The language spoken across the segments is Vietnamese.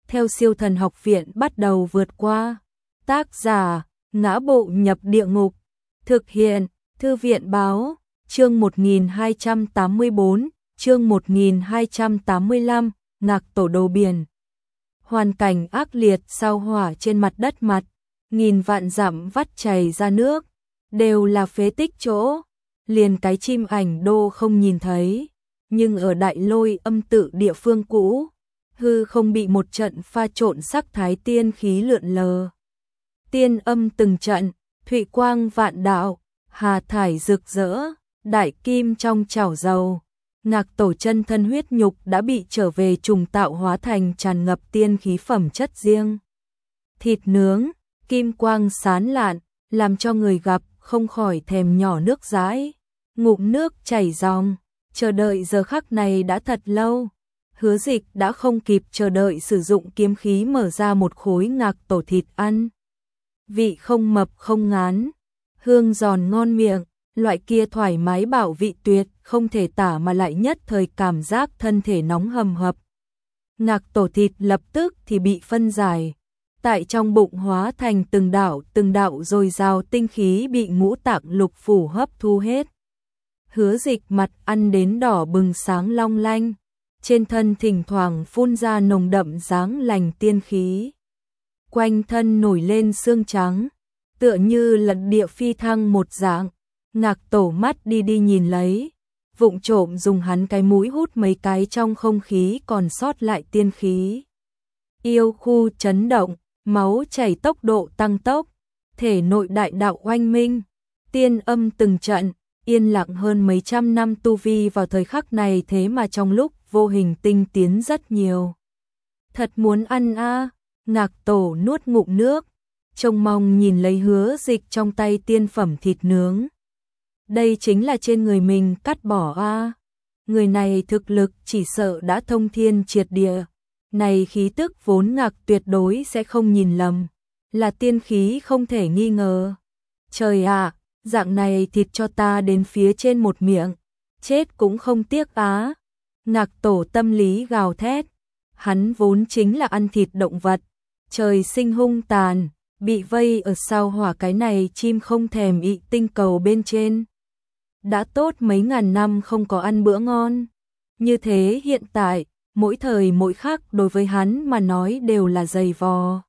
theo Siêu Thần Học Viện bắt đầu vượt qua. Tác giả: Ngã Bộ Nhập Địa Ngục. Thực hiện: Thư viện báo. Chương 1284, chương 1285, Ngạc Tổ Đồ Biển. Hoàn cảnh ác liệt, sao hỏa trên mặt đất mặt, nghìn vạn dặm vắt chảy ra nước, đều là phế tích chỗ, liền cái chim ảnh đô không nhìn thấy, nhưng ở Đại Lôi Âm tự địa phương cũ, hư không bị một trận pha trộn sắc thái tiên khí lượn lờ. Tiên âm từng trận, thụy quang vạn đạo, hà thải rực rỡ, đại kim trong chảo dầu. Ngạc Tổ chân thân huyết nhục đã bị trở về trùng tạo hóa thành tràn ngập tiên khí phẩm chất riêng. Thịt nướng, kim quang sán lạn, làm cho người gặp không khỏi thèm nhỏ nước dãi, ngụm nước chảy ròng, chờ đợi giờ khắc này đã thật lâu. Hứa Dịch đã không kịp chờ đợi sử dụng kiếm khí mở ra một khối Ngạc Tổ thịt ăn. Vị không mập không ngán, hương giòn ngon miệng, loại kia thoải mái bảo vị tuyệt, không thể tả mà lại nhất thời cảm giác thân thể nóng hầm hập. Ngạc Tổ thịt lập tức thì bị phân giải, tại trong bụng hóa thành từng đạo dồi dào tinh khí bị ngũ tạng lục phủ hấp thu hết. Hứa Dịch mặt ăn đến đỏ bừng sáng long lanh, trên thân thỉnh thoảng phun ra nồng đậm dáng lành tiên khí. Quanh thân nổi lên xương trắng, tựa như lật địa phi thăng một dạng. Ngạc Tổ mắt đi nhìn lấy, vụng trộm dùng hắn cái mũi hút mấy cái trong không khí còn sót lại tiên khí. Yêu khu chấn động, máu chảy tốc độ tăng tốc, thể nội đại đạo oanh minh, tiên âm từng trận, yên lặng hơn mấy trăm năm tu vi vào thời khắc này thế mà trong lúc vô hình tinh tiến rất nhiều. Thật muốn ăn a. Ngạc Tổ nuốt ngụm nước, trông mong nhìn lấy Hứa Dịch trong tay tiên phẩm thịt nướng. Đây chính là trên người mình cắt bỏ a. Người này thực lực chỉ sợ đã thông thiên triệt địa. Này khí tức vốn Ngạc tuyệt đối sẽ không nhìn lầm, là tiên khí không thể nghi ngờ. Trời ạ, dạng này thịt cho ta đến phía trên một miệng, chết cũng không tiếc á. Ngạc Tổ tâm lý gào thét, hắn vốn chính là ăn thịt động vật, trời sinh hung tàn, bị vây ở sao hỏa cái này chim không thèm ị tinh cầu bên trên. Đã tốt mấy ngàn năm không có ăn bữa ngon, như thế hiện tại, mỗi thời mỗi khắc đối với hắn mà nói đều là dày vò.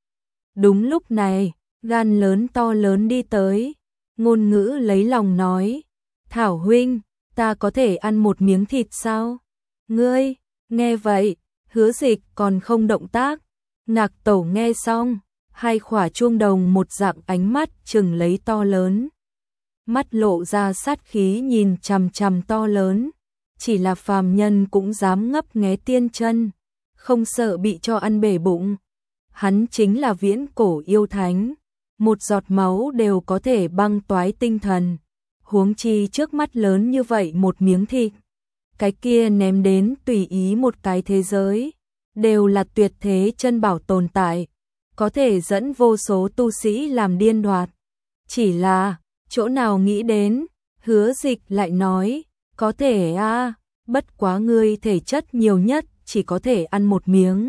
Đúng lúc này, gan lớn to lớn đi tới, ngôn ngữ lấy lòng nói, Thảo huynh, ta có thể ăn một miếng thịt sao? Ngươi, nghe vậy, Hứa Dịch còn không động tác. Ngạc Tổ nghe xong, hai khỏa chuông đồng một dạng ánh mắt chừng lấy to lớn. Mắt lộ ra sát khí nhìn chằm chằm to lớn, chỉ là phàm nhân cũng dám ngấp nghé tiên chân, không sợ bị cho ăn bể bụng. Hắn chính là viễn cổ yêu thánh, một giọt máu đều có thể băng toái tinh thần, huống chi trước mắt lớn như vậy một miếng thịt. Cái kia ném đến tùy ý một cái thế giới, đều là tuyệt thế chân bảo tồn tại, có thể dẫn vô số tu sĩ làm điên đoạt. Chỉ là, chỗ nào nghĩ đến, Hứa Dịch lại nói, có thể a, bất quá ngươi thể chất nhiều nhất, chỉ có thể ăn một miếng.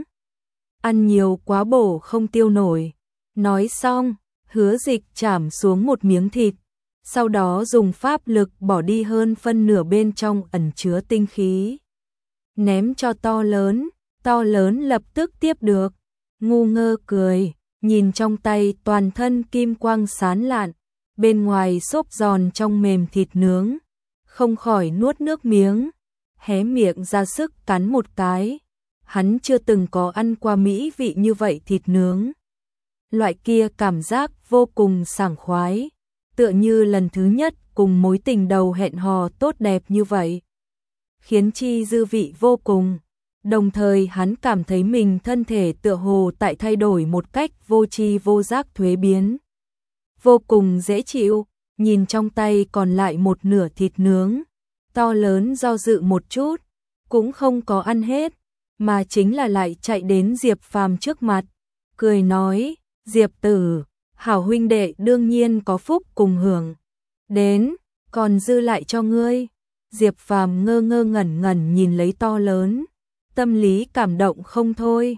Ăn nhiều quá bổ không tiêu nổi. Nói xong, Hứa Dịch chảm xuống một miếng thịt, sau đó dùng pháp lực bỏ đi hơn phân nửa bên trong ẩn chứa tinh khí. Ném cho to lớn lập tức tiếp được, ngu ngơ cười, nhìn trong tay toàn thân kim quang sán lạn, bên ngoài xốp giòn trong mềm thịt nướng, không khỏi nuốt nước miếng, hé miệng ra sức cắn một cái. Hắn chưa từng có ăn qua mỹ vị như vậy thịt nướng. Loại kia cảm giác vô cùng sảng khoái, tựa như lần thứ nhất cùng mối tình đầu hẹn hò tốt đẹp như vậy, khiến chi dư vị vô cùng. Đồng thời hắn cảm thấy mình thân thể tựa hồ tại thay đổi một cách vô tri vô giác thuế biến. Vô cùng dễ chịu, nhìn trong tay còn lại một nửa thịt nướng, to lớn do dự một chút, cũng không có ăn hết, mà chính là lại chạy đến Diệp Phàm trước mặt, cười nói, Diệp tử, hảo huynh đệ đương nhiên có phúc cùng hưởng. Đến, còn dư lại cho ngươi. Diệp Phàm ngơ ngẩn nhìn lấy to lớn, tâm lý cảm động không thôi.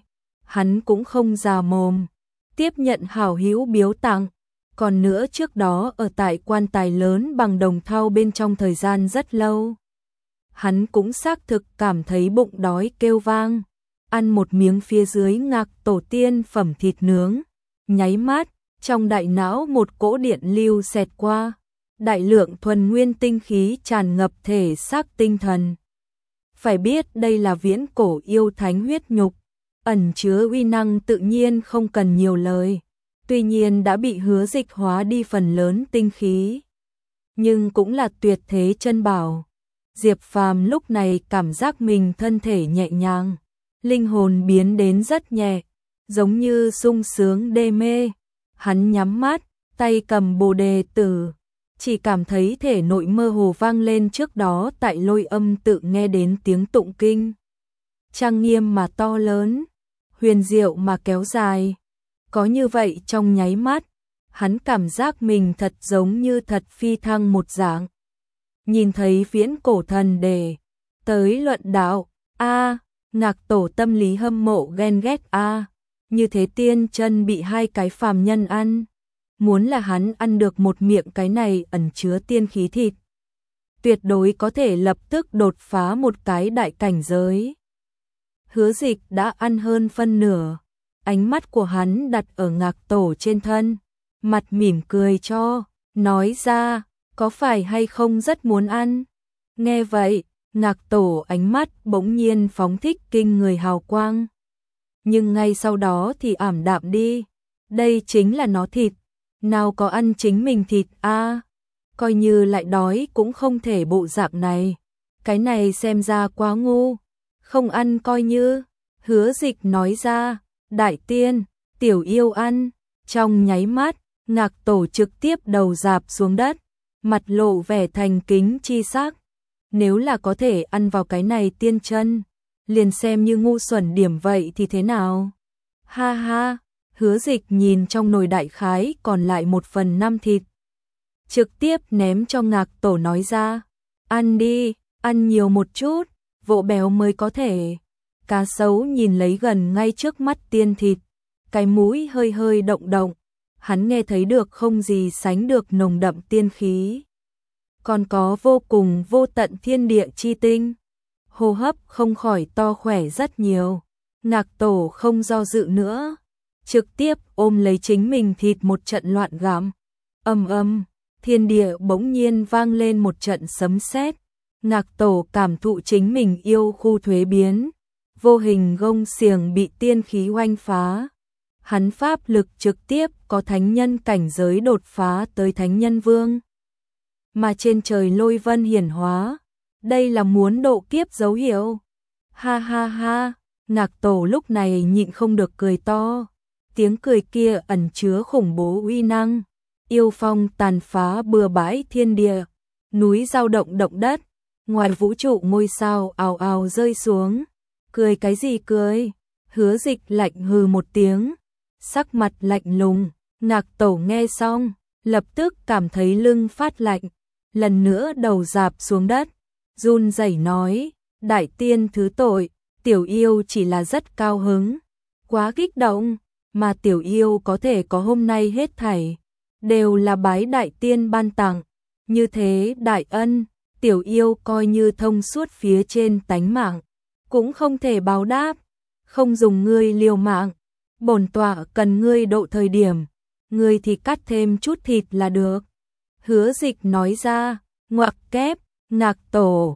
hắn cũng không già mồm, tiếp nhận hảo hữu biếu tặng. Còn nữa trước đó ở tại quan tài lớn bằng đồng thau bên trong thời gian rất lâu. Hắn cũng xác thực cảm thấy bụng đói kêu vang, ăn một miếng phía dưới ngạc tổ tiên phẩm thịt nướng, nháy mắt, trong đại não một cỗ điện lưu xẹt qua, đại lượng thuần nguyên tinh khí tràn ngập thể xác tinh thần. Phải biết đây là viễn cổ yêu thánh huyết nhục, ẩn chứa uy năng tự nhiên không cần nhiều lời, tuy nhiên đã bị Hứa Dịch hóa đi phần lớn tinh khí, nhưng cũng là tuyệt thế chân bảo. Diệp Phàm lúc này cảm giác mình thân thể nhẹ nhàng, linh hồn biến đến rất nhẹ, giống như sung sướng đê mê. Hắn nhắm mắt, tay cầm Bồ Đề Tử, chỉ cảm thấy thể nội mơ hồ vang lên trước đó tại Lôi Âm tự nghe đến tiếng tụng kinh. Trang nghiêm mà to lớn, huyền diệu mà kéo dài. Có như vậy trong nháy mắt, hắn cảm giác mình thật giống như thật phi thăng một dạng. Nhìn thấy viễn cổ thần đề, tới luận đạo, Ngạc Tổ tâm lý hâm mộ ghen ghét như thế tiên chân bị hai cái phàm nhân ăn. Muốn là hắn ăn được một miệng cái này ẩn chứa tiên khí thịt, tuyệt đối có thể lập tức đột phá một cái đại cảnh giới. Hứa Dịch đã ăn hơn phân nửa, ánh mắt của hắn đặt ở Ngạc Tổ trên thân, mặt mỉm cười cho, nói ra, có phải hay không rất muốn ăn. Nghe vậy, Ngạc Tổ ánh mắt bỗng nhiên phóng thích kinh người hào quang, nhưng ngay sau đó thì ảm đạm đi. Đây chính là nó thịt, nào có ăn chính mình thịt coi như lại đói cũng không thể bộ dạng này. Cái này xem ra quá ngu, không ăn coi như. Hứa Dịch nói ra, đại tiên, tiểu yêu ăn. Trong nháy mắt, Ngạc Tổ trực tiếp đầu rạp xuống đất, mặt lộ vẻ thành kính chi sắc. Nếu là có thể ăn vào cái này tiên chân, liền xem như ngu xuẩn điểm vậy thì thế nào? Ha ha, Hứa Dịch nhìn trong nồi đại khái còn lại 1/5 thịt, trực tiếp ném cho Ngạc Tổ nói ra, ăn đi, ăn nhiều một chút, vỗ béo mới có thể. Cá sấu nhìn lấy gần ngay trước mắt tiên thịt, cái mũi hơi hơi động động, hắn nghe thấy được không gì sánh được nồng đậm tiên khí. Còn có vô cùng vô tận thiên địa chi tinh, hô hấp không khỏi to khỏe rất nhiều. Ngạc Tổ không do dự nữa, trực tiếp ôm lấy chính mình thịt một trận loạn gặm. Ầm, thiên địa bỗng nhiên vang lên một trận sấm sét. Ngạc Tổ cảm thụ chính mình yêu khu thuế biến, vô hình gông xiềng bị tiên khí oanh phá. Hắn pháp lực trực tiếp có thánh nhân cảnh giới đột phá tới thánh nhân vương. Mà trên trời lôi vân hiển hóa, đây là muốn độ kiếp dấu hiệu. Ha ha ha, Ngạc Tổ lúc này nhịn không được cười to. Tiếng cười kia ẩn chứa khủng bố uy năng, yêu phong tàn phá bừa bãi thiên địa, núi dao động động đất, ngoài vũ trụ ngôi sao ào ào rơi xuống. Cười cái gì cười? Hứa Dịch lạnh hừ một tiếng, sắc mặt lạnh lùng. Ngạc Tổ nghe xong, lập tức cảm thấy lưng phát lạnh, lần nữa đầu rạp xuống đất, run rẩy nói, đại tiên thứ tội, tiểu yêu chỉ là rất cao hứng, quá kích động, mà tiểu yêu có thể có hôm nay hết thảy, đều là bái đại tiên ban tặng, như thế đại ân, tiểu yêu coi như thông suốt phía trên tánh mạng, cũng không thể báo đáp, không dùng ngươi liều mạng, bổn tọa cần ngươi độ thời điểm, ngươi thì cắt thêm chút thịt là được. Hứa Dịch nói ra, ngoặc kép, Ngạc Tổ,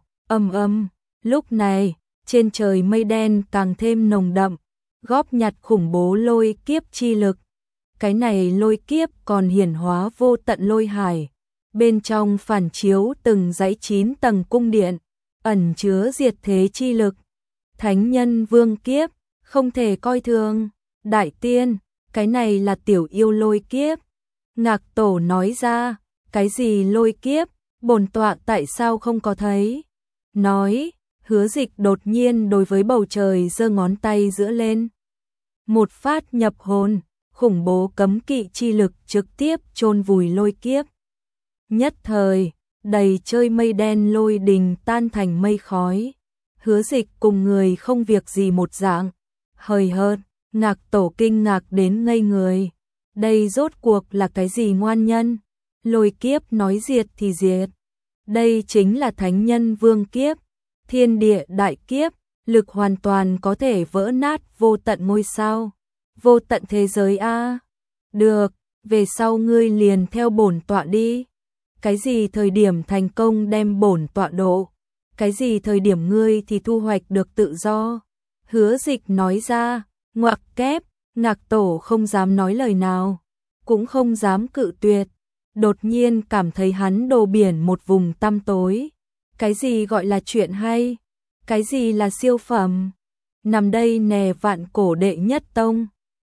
lúc này, trên trời mây đen càng thêm nồng đậm, góp nhặt khủng bố lôi kiếp chi lực. Cái này lôi kiếp còn hiển hóa vô tận lôi hải, bên trong phản chiếu từng dãy 9 tầng cung điện, ẩn chứa diệt thế chi lực. Thánh nhân vương kiếp, không thể coi thường. Đại tiên, cái này là tiểu yêu lôi kiếp. Ngạc Tổ nói ra, cái gì lôi kiếp, bổn tọa tại sao không có thấy? Nói, Hứa Dịch đột nhiên đối với bầu trời giơ ngón tay giữa lên. Một phát nhập hồn, khủng bố cấm kỵ chi lực trực tiếp chôn vùi lôi kiếp. Nhất thời, đầy trời mây đen lôi đình tan thành mây khói. Hứa Dịch cùng người không việc gì một dạng, hời hợt, Ngạc Tổ kinh ngạc đến ngây người. Đây rốt cuộc là cái gì ngoan nhân? Lôi kiếp nói diệt thì diệt. Đây chính là thánh nhân vương kiếp, thiên địa đại kiếp, lực hoàn toàn có thể vỡ nát vô tận ngôi sao, vô tận thế giới a. Được, về sau ngươi liền theo bổn tọa đi. Cái gì thời điểm thành công đem bổn tọa độ, cái gì thời điểm ngươi thì thu hoạch được tự do. Hứa Dịch nói ra, ngoặc kép, Ngạc Tổ không dám nói lời nào, cũng không dám cự tuyệt. Đột nhiên cảm thấy hắn đổ biển một vùng tăm tối. Cái gì gọi là chuyện hay? Cái gì là siêu phẩm? Nằm đây nè vạn cổ đệ nhất tông,